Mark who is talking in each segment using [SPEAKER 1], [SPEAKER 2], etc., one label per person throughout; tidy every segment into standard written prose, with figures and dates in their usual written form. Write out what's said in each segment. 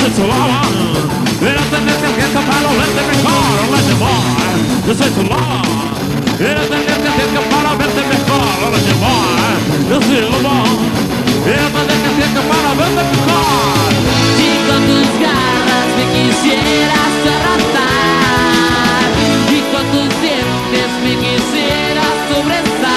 [SPEAKER 1] soy tu lava. Pero tener que escaparlo, verte mejor, verte más. Yo soy tu lava. Pero tener que escaparlo, verte mejor, verte más. Yo soy tu lava. Pero tener que escaparlo, verte mejor.
[SPEAKER 2] Si con tus garras me quisieras arrastrar y con tus dientes me quisieras sobrestar.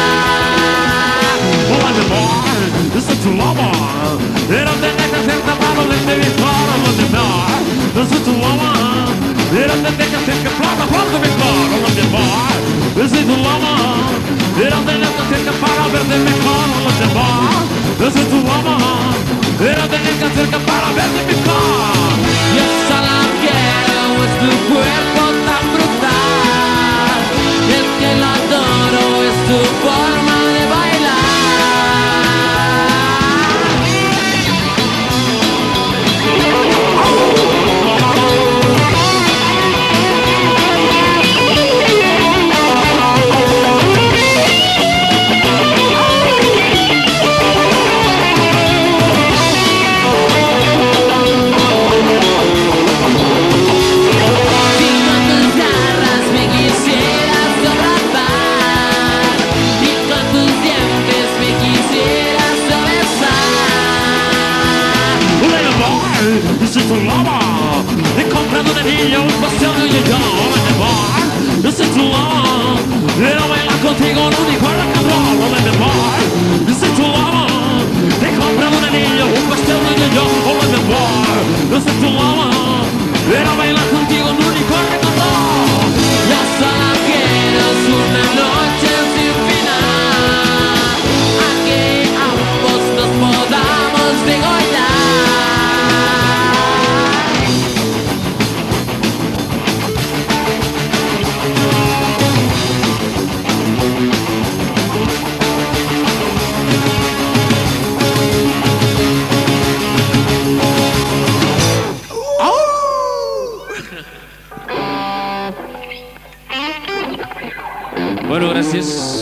[SPEAKER 1] Verte más. Yo soy tu lava. Pero tener que escaparlo, verte mejor, verte más. Yo soy tu lava. Pero tener que escaparlo, verte mejor, verte más. Yo soy tu lava. Pero tener que escaparlo, verte mejor, verte más. Yo soy tu lava. Pero tener que escaparlo, verte mejor.
[SPEAKER 2] Y esa la quiero, es tu cuerpo tan brutal. El que la adoro es tu forma de bailar.
[SPEAKER 1] Yo soy tu lava. He comprado un anillo, un pastel y yo en el bar. Yo soy tu lava. Quiero bailar contigo en un unicornio cabrón en el bar. Yo soy tu lava. He comprado un anillo, un pastel y yo en el bar. Yo soy tu lava. Quiero bailar contigo en un unicornio cabrón.
[SPEAKER 2] Ya solo quiero es una noche sin final, a que ambos nos podamos degollar.
[SPEAKER 3] Bueno, gracias.